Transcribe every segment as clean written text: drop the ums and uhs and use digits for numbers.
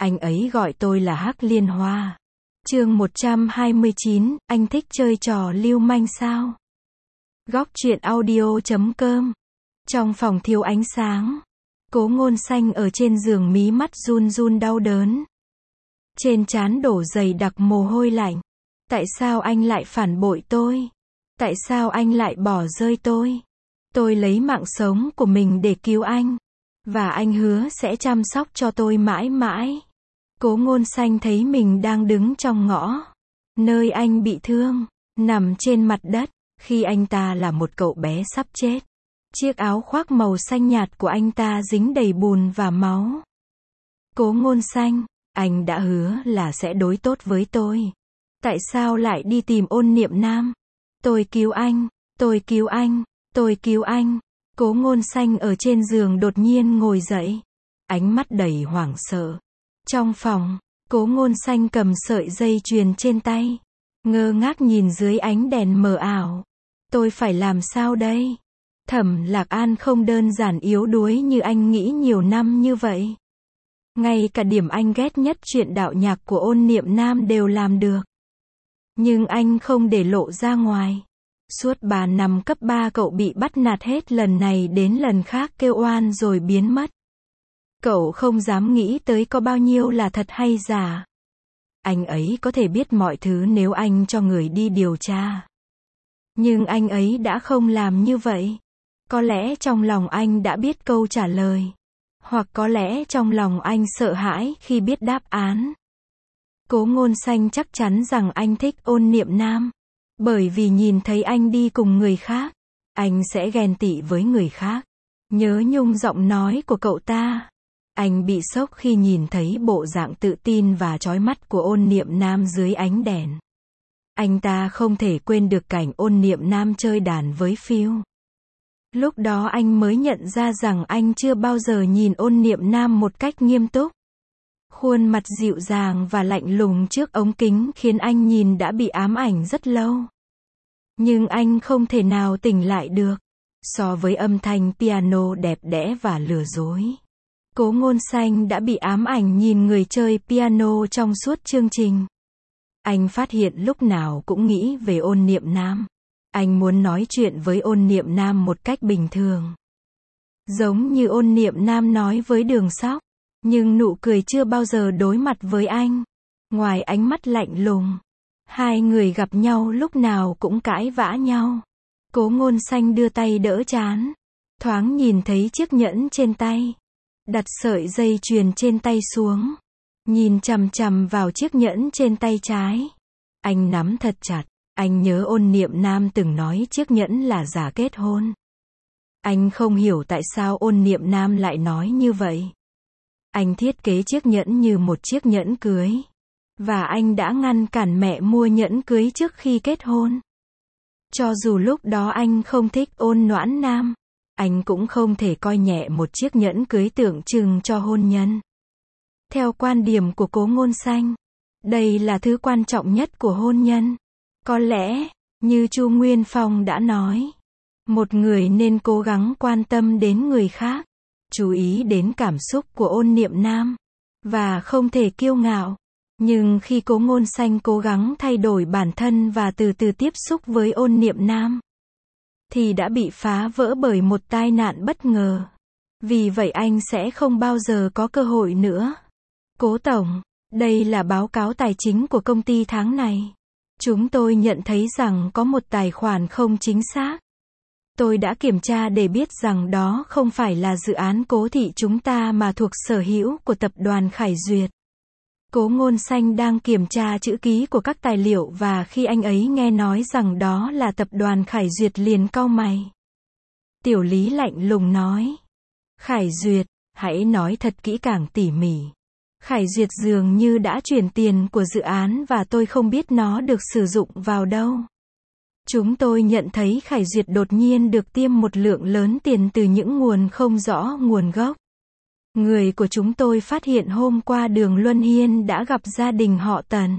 Anh ấy gọi tôi là Hắc Liên Hoa. Chương 129, anh thích chơi trò lưu manh sao? Góc truyện audio.com. Trong phòng thiếu ánh sáng, Cố Ngôn Xanh ở trên giường mí mắt run run đau đớn. Trên trán đổ dày đặc mồ hôi lạnh. Tại sao anh lại phản bội tôi? Tại sao anh lại bỏ rơi tôi? Tôi lấy mạng sống của mình để cứu anh. Và anh hứa sẽ chăm sóc cho tôi mãi mãi. Cố Ngôn Xanh thấy mình đang đứng trong ngõ, nơi anh bị thương, nằm trên mặt đất, khi anh ta là một cậu bé sắp chết. Chiếc áo khoác màu xanh nhạt của anh ta dính đầy bùn và máu. Cố Ngôn Xanh, anh đã hứa là sẽ đối tốt với tôi. Tại sao lại đi tìm Ôn Niệm Nam? Tôi cứu anh, tôi cứu anh, tôi cứu anh. Cố Ngôn Xanh ở trên giường đột nhiên ngồi dậy, ánh mắt đầy hoảng sợ. Trong phòng, Cố Ngôn Xanh cầm sợi dây chuyền trên tay, ngơ ngác nhìn dưới ánh đèn mờ ảo. Tôi phải làm sao đây? Thẩm Lạc An không đơn giản yếu đuối như anh nghĩ nhiều năm như vậy. Ngay cả điểm anh ghét nhất chuyện đạo nhạc của Ôn Niệm Nam đều làm được. Nhưng anh không để lộ ra ngoài. Suốt 3 năm cấp 3 cậu bị bắt nạt hết lần này đến lần khác kêu oan rồi biến mất. Cậu không dám nghĩ tới có bao nhiêu là thật hay giả. Anh ấy có thể biết mọi thứ nếu anh cho người đi điều tra. Nhưng anh ấy đã không làm như vậy. Có lẽ trong lòng anh đã biết câu trả lời. Hoặc có lẽ trong lòng anh sợ hãi khi biết đáp án. Cố Ngôn Xanh chắc chắn rằng anh thích Ôn Niệm Nam. Bởi vì nhìn thấy anh đi cùng người khác, anh sẽ ghen tị với người khác. Nhớ nhung giọng nói của cậu ta. Anh bị sốc khi nhìn thấy bộ dạng tự tin và chói mắt của Ôn Niệm Nam dưới ánh đèn. Anh ta không thể quên được cảnh Ôn Niệm Nam chơi đàn với Phil. Lúc đó anh mới nhận ra rằng anh chưa bao giờ nhìn Ôn Niệm Nam một cách nghiêm túc. Khuôn mặt dịu dàng và lạnh lùng trước ống kính khiến anh nhìn đã bị ám ảnh rất lâu. Nhưng anh không thể nào tỉnh lại được. So với âm thanh piano đẹp đẽ và lừa dối, Cố Ngôn Xanh đã bị ám ảnh nhìn người chơi piano trong suốt chương trình. Anh phát hiện lúc nào cũng nghĩ về Ôn Niệm Nam. Anh muốn nói chuyện với Ôn Niệm Nam một cách bình thường. Giống như Ôn Niệm Nam nói với Đường Sóc. Nhưng nụ cười chưa bao giờ đối mặt với anh. Ngoài ánh mắt lạnh lùng, hai người gặp nhau lúc nào cũng cãi vã nhau. Cố Ngôn Xanh đưa tay đỡ trán, thoáng nhìn thấy chiếc nhẫn trên tay. Đặt sợi dây chuyền trên tay xuống, nhìn chằm chằm vào chiếc nhẫn trên tay trái. Anh nắm thật chặt. Anh nhớ Ôn Niệm Nam từng nói chiếc nhẫn là giả kết hôn. Anh không hiểu tại sao Ôn Niệm Nam lại nói như vậy. Anh thiết kế chiếc nhẫn như một chiếc nhẫn cưới. Và anh đã ngăn cản mẹ mua nhẫn cưới trước khi kết hôn. Cho dù lúc đó anh không thích Ôn Noãn Nam, anh cũng không thể coi nhẹ một chiếc nhẫn cưới tượng trưng cho hôn nhân. Theo quan điểm của Cố Ngôn Xanh, đây là thứ quan trọng nhất của hôn nhân. Có lẽ, như Chu Nguyên Phong đã nói, một người nên cố gắng quan tâm đến người khác, chú ý đến cảm xúc của Ôn Niệm Nam, và không thể kiêu ngạo. Nhưng khi Cố Ngôn Xanh cố gắng thay đổi bản thân và từ từ tiếp xúc với Ôn Niệm Nam, thì đã bị phá vỡ bởi một tai nạn bất ngờ. Vì vậy anh sẽ không bao giờ có cơ hội nữa. Cố Tổng, đây là báo cáo tài chính của công ty tháng này. Chúng tôi nhận thấy rằng có một tài khoản không chính xác. Tôi đã kiểm tra để biết rằng đó không phải là dự án Cố thị chúng ta mà thuộc sở hữu của tập đoàn Khải Duyệt. Cố Ngôn Xanh đang kiểm tra chữ ký của các tài liệu và khi anh ấy nghe nói rằng đó là tập đoàn Khải Duyệt liền cau mày. Tiểu Lý lạnh lùng nói. Khải Duyệt, hãy nói thật kỹ càng tỉ mỉ. Khải Duyệt dường như đã chuyển tiền của dự án và tôi không biết nó được sử dụng vào đâu. Chúng tôi nhận thấy Khải Duyệt đột nhiên được tiêm một lượng lớn tiền từ những nguồn không rõ nguồn gốc. Người của chúng tôi phát hiện hôm qua Đường Luân Hiên đã gặp gia đình họ Tần.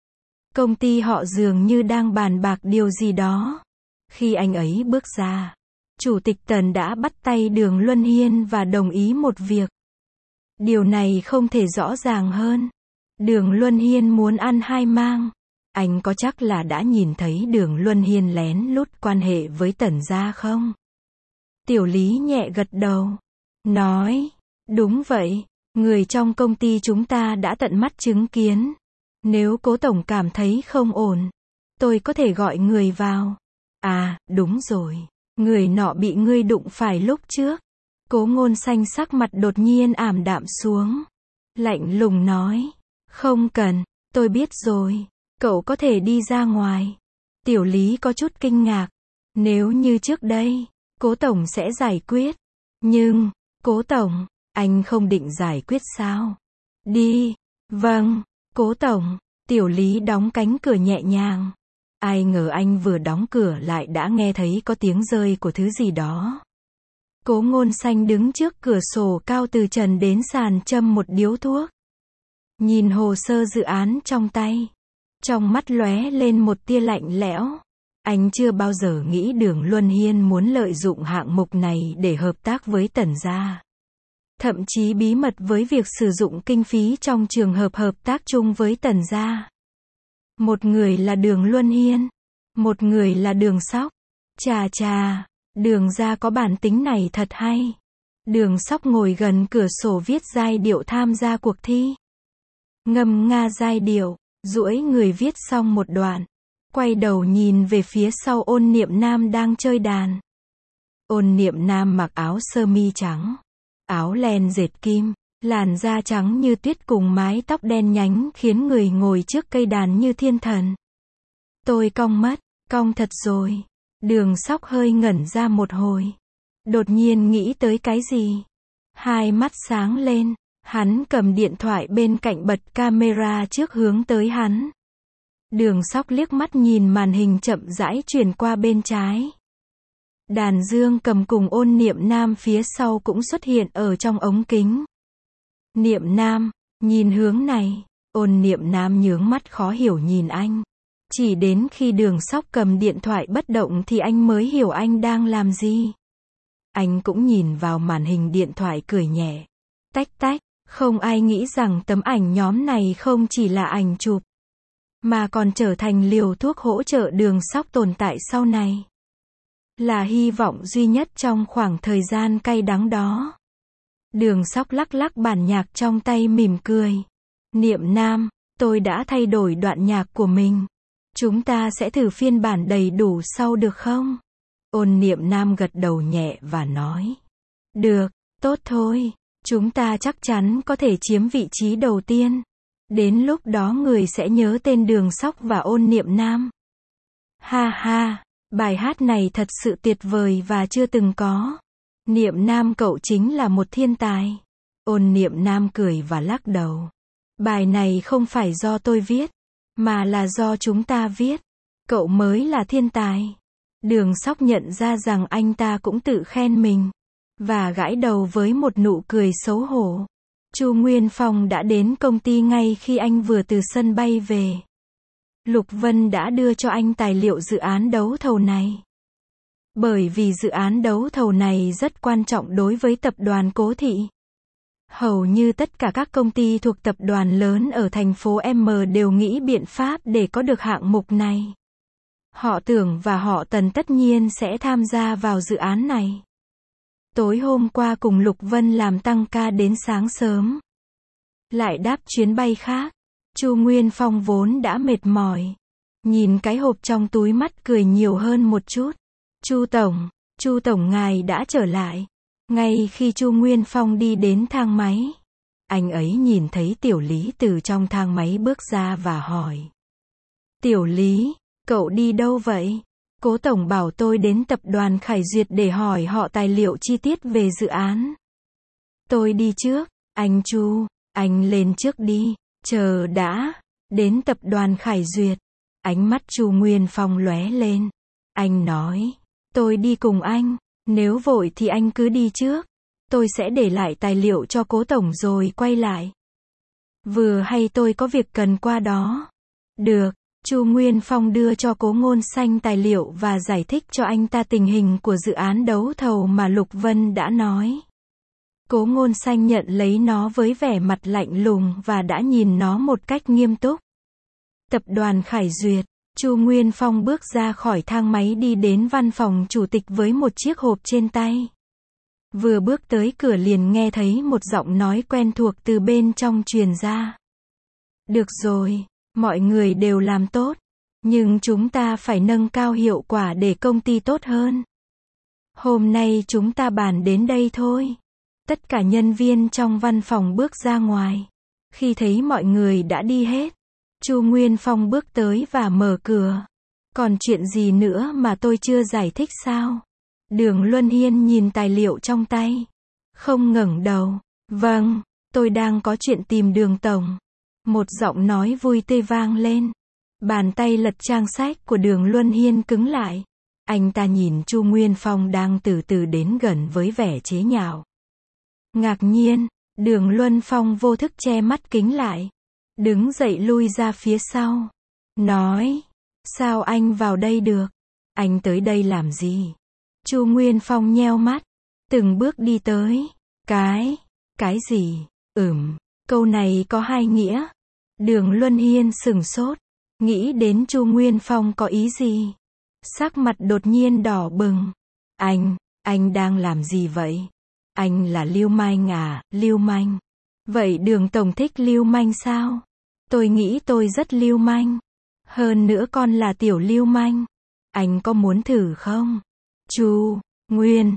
Công ty họ dường như đang bàn bạc điều gì đó. Khi anh ấy bước ra, Chủ tịch Tần đã bắt tay Đường Luân Hiên và đồng ý một việc. Điều này không thể rõ ràng hơn. Đường Luân Hiên muốn ăn hai mang. Anh có chắc là đã nhìn thấy Đường Luân Hiên lén lút quan hệ với Tần gia không? Tiểu Lý nhẹ gật đầu. Nói, đúng vậy, người trong công ty chúng ta đã tận mắt chứng kiến. Nếu Cố tổng cảm thấy không ổn, tôi có thể gọi người vào. À, đúng rồi, người nọ bị ngươi đụng phải lúc trước. Cố Ngôn Xanh sắc mặt đột nhiên ảm đạm xuống. Lạnh lùng nói, không cần, tôi biết rồi, cậu có thể đi ra ngoài. Tiểu Lý có chút kinh ngạc. Nếu như trước đây, Cố tổng sẽ giải quyết. Nhưng, Cố tổng, anh không định giải quyết sao? Đi. Vâng, Cố tổng. Tiểu Lý đóng cánh cửa nhẹ nhàng. Ai ngờ anh vừa đóng cửa lại đã nghe thấy có tiếng rơi của thứ gì đó. Cố Ngôn Xanh đứng trước cửa sổ cao từ trần đến sàn châm một điếu thuốc. Nhìn hồ sơ dự án trong tay. Trong mắt lóe lên một tia lạnh lẽo. Anh chưa bao giờ nghĩ Đường Luân Hiên muốn lợi dụng hạng mục này để hợp tác với Tần gia. Thậm chí bí mật với việc sử dụng kinh phí trong trường hợp hợp tác chung với Tần gia. Một người là Đường Luân Hiên, một người là Đường Sóc. Chà chà, Đường gia có bản tính này thật hay. Đường Sóc ngồi gần cửa sổ viết giai điệu tham gia cuộc thi. Ngâm nga giai điệu, duỗi người viết xong một đoạn. Quay đầu nhìn về phía sau Ôn Niệm Nam đang chơi đàn. Ôn Niệm Nam mặc áo sơ mi trắng, áo len dệt kim, làn da trắng như tuyết cùng mái tóc đen nhánh khiến người ngồi trước cây đàn như thiên thần. Tôi cong mất, cong thật rồi. Đường Sóc hơi ngẩn ra một hồi. Đột nhiên nghĩ tới cái gì. Hai mắt sáng lên, hắn cầm điện thoại bên cạnh bật camera trước hướng tới hắn. Đường Sóc liếc mắt nhìn màn hình chậm rãi chuyển qua bên trái. Đàn Dương cầm cùng Ôn Niệm Nam phía sau cũng xuất hiện ở trong ống kính. Niệm Nam, nhìn hướng này. Ôn Niệm Nam nhướng mắt khó hiểu nhìn anh. Chỉ đến khi Đường Sóc cầm điện thoại bất động thì anh mới hiểu anh đang làm gì. Anh cũng nhìn vào màn hình điện thoại cười nhẹ. Tách tách, không ai nghĩ rằng tấm ảnh nhóm này không chỉ là ảnh chụp, mà còn trở thành liều thuốc hỗ trợ Đường Sóc tồn tại sau này. Là hy vọng duy nhất trong khoảng thời gian cay đắng đó. Đường Sóc lắc lắc bản nhạc trong tay mỉm cười. Niệm Nam, tôi đã thay đổi đoạn nhạc của mình. Chúng ta sẽ thử phiên bản đầy đủ sau được không? Ôn Niệm Nam gật đầu nhẹ và nói. Được, tốt thôi. Chúng ta chắc chắn có thể chiếm vị trí đầu tiên. Đến lúc đó người sẽ nhớ tên Đường Sóc và Ôn Niệm Nam. Ha ha, bài hát này thật sự tuyệt vời và chưa từng có. Niệm Nam cậu chính là một thiên tài. Ôn Niệm Nam cười và lắc đầu. Bài này không phải do tôi viết, mà là do chúng ta viết. Cậu mới là thiên tài. Đường Sóc nhận ra rằng anh ta cũng tự khen mình, và gãi đầu với một nụ cười xấu hổ. Chu Nguyên Phong đã đến công ty ngay khi anh vừa từ sân bay về. Lục Vân đã đưa cho anh tài liệu dự án đấu thầu này. Bởi vì dự án đấu thầu này rất quan trọng đối với tập đoàn Cố Thị. Hầu như tất cả các công ty thuộc tập đoàn lớn ở thành phố M đều nghĩ biện pháp để có được hạng mục này. Họ Tưởng và họ Tần tất nhiên sẽ tham gia vào dự án này. Tối hôm qua cùng Lục Vân làm tăng ca đến sáng sớm. Lại đáp chuyến bay khác. Chu Nguyên Phong vốn đã mệt mỏi. Nhìn cái hộp trong túi mắt cười nhiều hơn một chút. Chu Tổng ngài đã trở lại. Ngay khi Chu Nguyên Phong đi đến thang máy, anh ấy nhìn thấy Tiểu Lý từ trong thang máy bước ra và hỏi. Tiểu Lý, cậu đi đâu vậy? Cố Tổng bảo tôi đến tập đoàn Khải Duyệt để hỏi họ tài liệu chi tiết về dự án. Tôi đi trước, anh Chu, anh lên trước đi, chờ đã. Đến tập đoàn Khải Duyệt, ánh mắt Chu Nguyên Phong lóe lên. Anh nói, tôi đi cùng anh, nếu vội thì anh cứ đi trước. Tôi sẽ để lại tài liệu cho Cố Tổng rồi quay lại. Vừa hay tôi có việc cần qua đó. Được. Chu Nguyên Phong đưa cho Cố Ngôn Xanh tài liệu và giải thích cho anh ta tình hình của dự án đấu thầu mà Lục Vân đã nói. Cố Ngôn Xanh nhận lấy nó với vẻ mặt lạnh lùng và đã nhìn nó một cách nghiêm túc. Tập đoàn Khải Duyệt. Chu Nguyên Phong bước ra khỏi thang máy đi đến văn phòng chủ tịch với một chiếc hộp trên tay. Vừa bước tới cửa liền nghe thấy một giọng nói quen thuộc từ bên trong truyền ra. Được rồi, mọi người đều làm tốt, nhưng chúng ta phải nâng cao hiệu quả để công ty tốt hơn. Hôm nay chúng ta bàn đến đây thôi. Tất cả nhân viên trong văn phòng bước ra ngoài. Khi thấy mọi người đã đi hết, Chu Nguyên Phong bước tới và mở cửa. Còn chuyện gì nữa mà tôi chưa giải thích sao? Đường Luân Hiên nhìn tài liệu trong tay. Không ngẩng đầu. Vâng, tôi đang có chuyện tìm Đường tổng. Một giọng nói vui tươi vang lên. Bàn tay lật trang sách của Đường Luân Hiên cứng lại. Anh ta nhìn Chu Nguyên Phong đang từ từ đến gần với vẻ chế nhạo. Ngạc nhiên, Đường Luân Phong vô thức che mắt kính lại. Đứng dậy lui ra phía sau. Nói, sao anh vào đây được? Anh tới đây làm gì? Chu Nguyên Phong nheo mắt, từng bước đi tới. Cái gì? Câu này có hai nghĩa. Đường Luân Hiên sửng sốt, nghĩ đến Chu Nguyên Phong có ý gì? Sắc mặt đột nhiên đỏ bừng. Anh đang làm gì vậy? Anh là lưu manh à, lưu manh? Vậy Đường tổng thích lưu manh sao? Tôi nghĩ tôi rất lưu manh. Hơn nữa con là tiểu lưu manh. Anh có muốn thử không? Chu Nguyên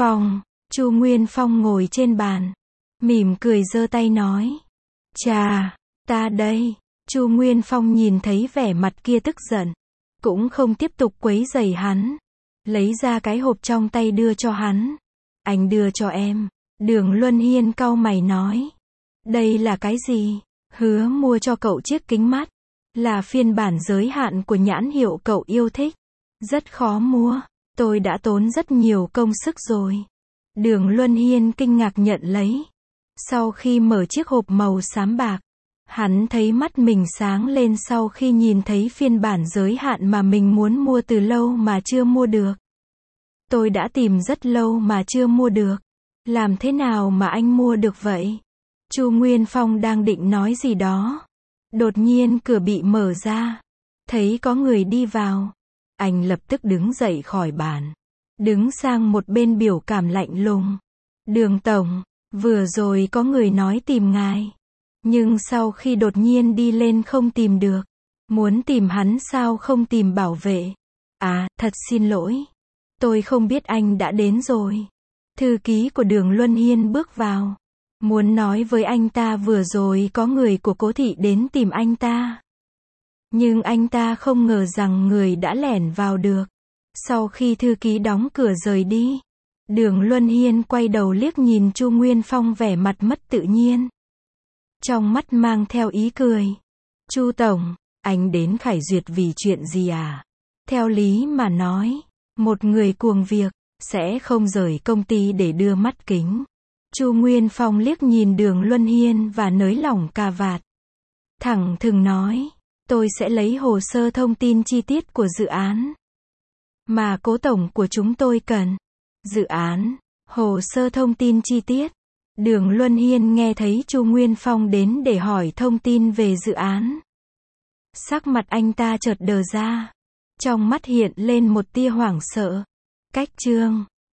Phong ngồi trên bàn, mỉm cười giơ tay nói. Chà, ta đây. Chu Nguyên Phong nhìn thấy vẻ mặt kia tức giận, cũng không tiếp tục quấy rầy hắn. Lấy ra cái hộp trong tay đưa cho hắn. Anh đưa cho em. Đường Luân Hiên cau mày nói. Đây là cái gì? Hứa mua cho cậu chiếc kính mắt. Là phiên bản giới hạn của nhãn hiệu cậu yêu thích. Rất khó mua. Tôi đã tốn rất nhiều công sức rồi. Đường Luân Hiên kinh ngạc nhận lấy. Sau khi mở chiếc hộp màu xám bạc, hắn thấy mắt mình sáng lên sau khi nhìn thấy phiên bản giới hạn mà mình muốn mua từ lâu mà chưa mua được. Tôi đã tìm rất lâu mà chưa mua được. Làm thế nào mà anh mua được vậy? Chu Nguyên Phong đang định nói gì đó. Đột nhiên cửa bị mở ra. Thấy có người đi vào. Anh lập tức đứng dậy khỏi bàn. Đứng sang một bên biểu cảm lạnh lùng. Đường tổng, vừa rồi có người nói tìm ngài. Nhưng sau khi đột nhiên đi lên không tìm được. Muốn tìm hắn sao không tìm bảo vệ? À, thật xin lỗi. Tôi không biết anh đã đến rồi. Thư ký của Đường Luân Hiên bước vào. Muốn nói với anh ta vừa rồi có người của Cố thị đến tìm anh ta. Nhưng anh ta không ngờ rằng người đã lẻn vào được. Sau khi thư ký đóng cửa rời đi, Đường Luân Hiên quay đầu liếc nhìn Chu Nguyên Phong vẻ mặt mất tự nhiên. Trong mắt mang theo ý cười. Chu tổng, anh đến Khải Duyệt vì chuyện gì à? Theo lý mà nói, một người cuồng việc, sẽ không rời công ty để đưa mắt kính. Chu Nguyên Phong liếc nhìn Đường Luân Hiên và nới lỏng cà vạt. Thẳng thừng nói, tôi sẽ lấy hồ sơ thông tin chi tiết của dự án mà Cố tổng của chúng tôi cần. Dự án, hồ sơ thông tin chi tiết. Đường Luân Hiên nghe thấy Chu Nguyên Phong đến để hỏi thông tin về dự án. Sắc mặt anh ta chợt đờ ra. Trong mắt hiện lên một tia hoảng sợ. Cách chương